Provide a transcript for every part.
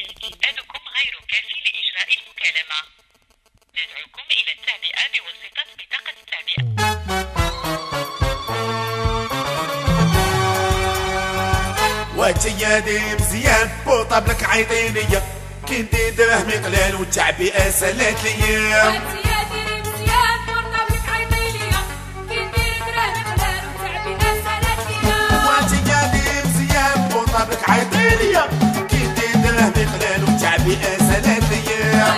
إسنادكم غير كافي لإجراء المكالمة. ندعوكم إلى التعبئة بواسطة بطاقة التعبئة. وتيادي مزيان وطابلك عيطينية كي ندير درهمي قلال والتعبئة سالات ليا. وتيادي مزيان وطابلك عيطينية كي ندير درهمي قلال والتعبئة سالات ليا. وتيادي مزيان وطابلك عيطينية كي ندير درهمي قلال والتعبئة سالات ليا.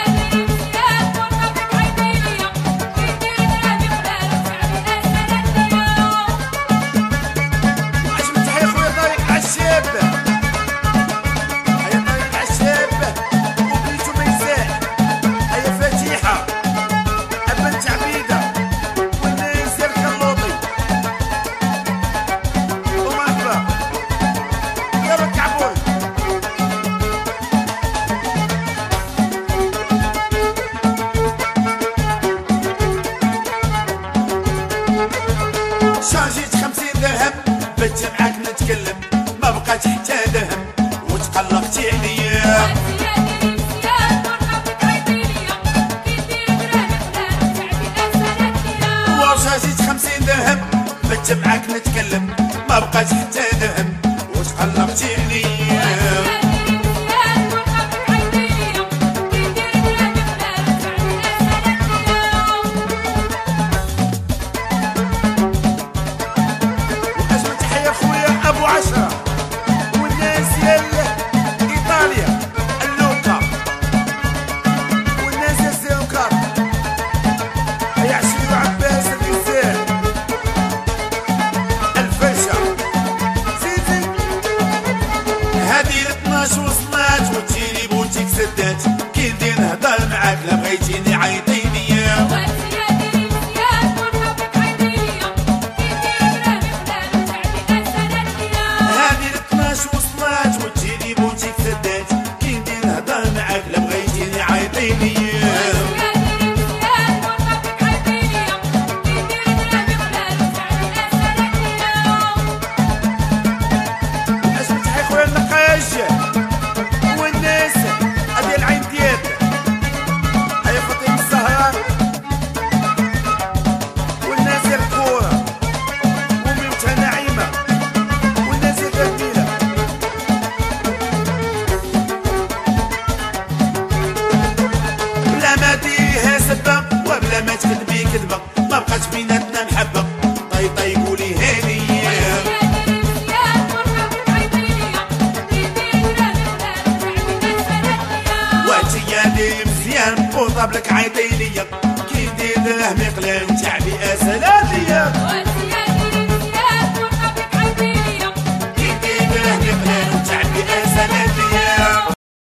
شارجيت 50 درهم بت معاك نتكلم ما بقات حتى درهم وتقلقتي عليا. شارجيت 50 درهم بت معاك نتكلم ما بقات حتى درهم وتقلقتي عليا. وصلات وتجيني بوتيك سدات كي ندير نهضر معاك لا بغيتيني عيطيني. وتيادي مزيان وطابلك عيطينية كي ندير درهمي قلال والتعبئة سالات ليا. هادي 12 وصلات وتجيني بوتيك سدات كي ندير نهضر معاك لا بغيتيني عيطيني. وبلا ما تكذبي كذبة ما بقات بيناتنا محبة طي طي قولي هاني. وتيادي مزيان وطابلك عيطينية كي ندير درهمي قلال وتعبئة سلام.